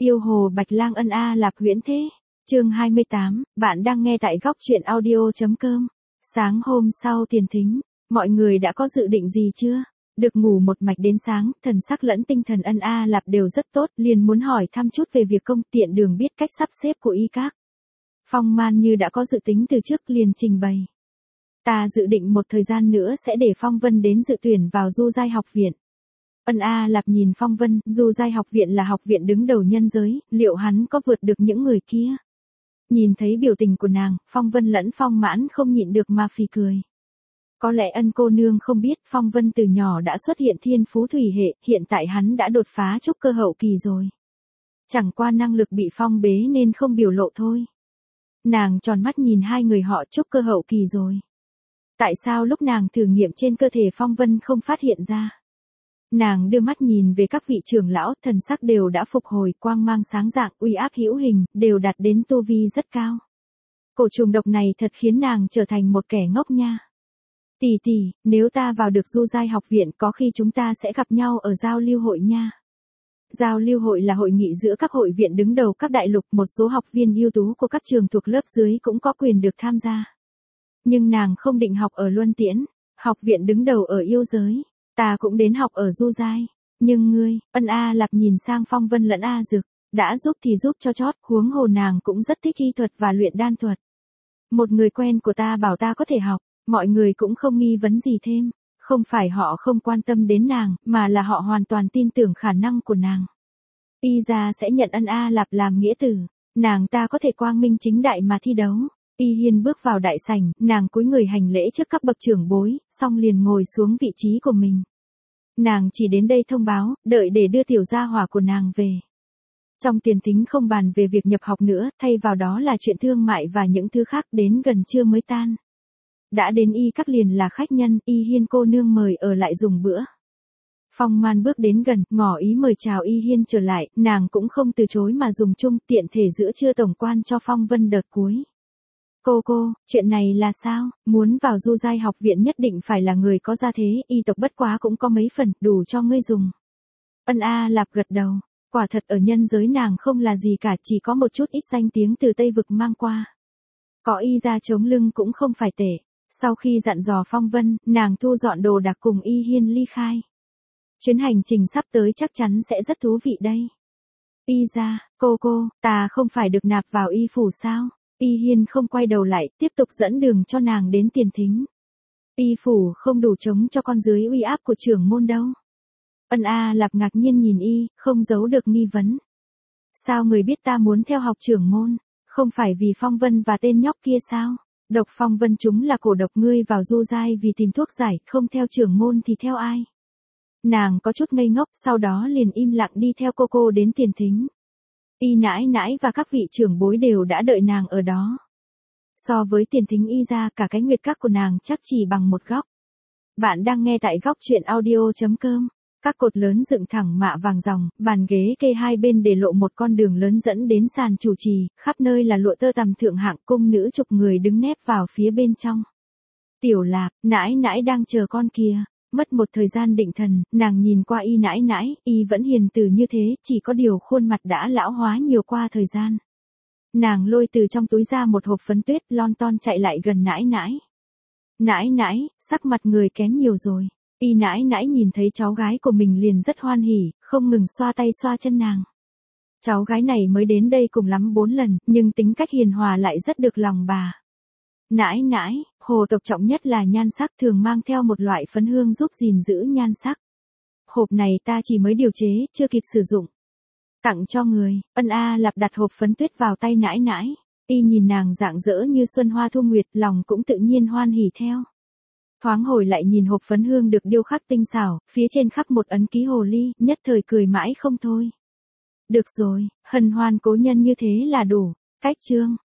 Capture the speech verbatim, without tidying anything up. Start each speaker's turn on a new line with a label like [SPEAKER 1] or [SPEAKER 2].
[SPEAKER 1] Yêu hồ Bạch Lang ân A Lạp huyễn thế. Chương hai mươi tám, bạn đang nghe tại góc truyện audio.com. Sáng hôm sau tiền thính, mọi người đã có dự định gì chưa? Được ngủ một mạch đến sáng, thần sắc lẫn tinh thần ân A Lạp đều rất tốt, liền muốn hỏi thăm chút về việc công tiện đường biết cách sắp xếp của y các. Phong Man như đã có dự tính từ trước liền trình bày. Ta dự định một thời gian nữa sẽ để Phong Vân đến dự tuyển vào Du Giai học viện. Ân A Lạp nhìn Phong Vân, Du Giai học viện là học viện đứng đầu nhân giới, liệu hắn có vượt được những người kia? Nhìn thấy biểu tình của nàng, Phong Vân lẫn Phong Mãn không nhịn được mà phì cười. Có lẽ Ân cô nương không biết Phong Vân từ nhỏ đã xuất hiện thiên phú thủy hệ, hiện tại hắn đã đột phá trúc cơ hậu kỳ rồi. Chẳng qua năng lực bị phong bế nên không biểu lộ thôi. Nàng tròn mắt nhìn hai người họ trúc cơ hậu kỳ rồi. Tại sao lúc nàng thử nghiệm trên cơ thể Phong Vân không phát hiện ra? Nàng đưa mắt nhìn về các vị trưởng lão, thần sắc đều đã phục hồi, quang mang sáng rạng, uy áp hữu hình, đều đạt đến tu vi rất cao. Cổ trùng độc này thật khiến nàng trở thành một kẻ ngốc nha. Tỷ tỷ, nếu ta vào được Du Giai học viện có khi chúng ta sẽ gặp nhau ở giao lưu hội nha. Giao lưu hội là hội nghị giữa các hội viện đứng đầu các đại lục, một số học viên ưu tú của các trường thuộc lớp dưới cũng có quyền được tham gia. Nhưng nàng không định học ở Luân Tiễn, học viện đứng đầu ở yêu giới. Ta cũng đến học ở Du Giai, nhưng ngươi, Ân A Lạp nhìn sang Phong Vân lẫn A Dực, đã giúp thì giúp cho chót, huống hồ nàng cũng rất thích y thuật và luyện đan thuật. Một người quen của ta bảo ta có thể học, mọi người cũng không nghi vấn gì thêm, không phải họ không quan tâm đến nàng, mà là họ hoàn toàn tin tưởng khả năng của nàng. Y gia sẽ nhận Ân A Lạp làm nghĩa tử, nàng ta có thể quang minh chính đại mà thi đấu. Y Hiên bước vào đại sảnh, nàng cúi người hành lễ trước các bậc trưởng bối, xong liền ngồi xuống vị trí của mình. Nàng chỉ đến đây thông báo, đợi để đưa tiểu gia hỏa của nàng về. Trong tiền thính không bàn về việc nhập học nữa, thay vào đó là chuyện thương mại và những thứ khác, đến gần trưa mới tan. Đã đến y các liền là khách nhân, Y Hiên cô nương mời ở lại dùng bữa. Phong Man bước đến gần, ngỏ ý mời chào Y Hiên trở lại, nàng cũng không từ chối mà dùng chung, tiện thể giữa trưa tổng quan cho Phong Vân đợt cuối. Cô cô, chuyện này là sao? Muốn vào Du Giai học viện nhất định phải là người có gia thế, y tộc bất quá cũng có mấy phần, đủ cho ngươi dùng. Ân A Lạp gật đầu, quả thật ở nhân giới nàng không là gì cả, chỉ có một chút ít danh tiếng từ Tây Vực mang qua. Có y ra chống lưng cũng không phải tệ. Sau khi dặn dò Phong Vân, nàng thu dọn đồ đạc cùng Y Hiên ly khai. Chuyến hành trình sắp tới chắc chắn sẽ rất thú vị đây. Y ra, cô cô, ta không phải được nạp vào y phủ sao? Y Hiên không quay đầu lại, tiếp tục dẫn đường cho nàng đến tiền thính. Y phủ không đủ chống cho con dưới uy áp của trưởng môn đâu. Ân A Lạp ngạc nhiên nhìn y, không giấu được nghi vấn. Sao người biết ta muốn theo học trưởng môn? Không phải vì Phong Vân và tên nhóc kia sao? Độc Phong Vân chúng là cổ độc, ngươi vào Du Giai vì tìm thuốc giải, không theo trưởng môn thì theo ai? Nàng có chút ngây ngốc, sau đó liền im lặng đi theo cô cô đến tiền thính. Y nãi nãi và các vị trưởng bối đều đã đợi nàng ở đó. So với tiền thính y ra, cả cái nguyệt các của nàng chắc chỉ bằng một góc. Bạn đang nghe tại góc truyện audio.com. Các cột lớn dựng thẳng mạ vàng ròng, bàn ghế kê hai bên để lộ một con đường lớn dẫn đến sàn chủ trì, khắp nơi là lụa tơ tằm thượng hạng, cung nữ chục người đứng nép vào phía bên trong. Tiểu Lạp, nãi nãi đang chờ con kìa. Mất một thời gian định thần, nàng nhìn qua y nãi nãi, y vẫn hiền từ như thế, chỉ có điều khuôn mặt đã lão hóa nhiều qua thời gian. Nàng lôi từ trong túi ra một hộp phấn tuyết, lon ton chạy lại gần nãi nãi. Nãi nãi, sắc mặt người kém nhiều rồi. Y nãi nãi nhìn thấy cháu gái của mình liền rất hoan hỉ, không ngừng xoa tay xoa chân nàng. Cháu gái này mới đến đây cùng lắm bốn lần, nhưng tính cách hiền hòa lại rất được lòng bà. Nãi nãi, hồ tộc trọng nhất là nhan sắc, thường mang theo một loại phấn hương giúp gìn giữ nhan sắc. Hộp này ta chỉ mới điều chế, chưa kịp sử dụng. Tặng cho người. Ân A Lạp đặt hộp phấn tuyết vào tay nãi nãi. Y nhìn nàng rạng rỡ như xuân hoa thu nguyệt, lòng cũng tự nhiên hoan hỉ theo. Thoáng hồi lại nhìn hộp phấn hương được điêu khắc tinh xảo, phía trên khắc một ấn ký hồ ly, nhất thời cười mãi không thôi. Được rồi, hân hoan cố nhân như thế là đủ. Cách chương.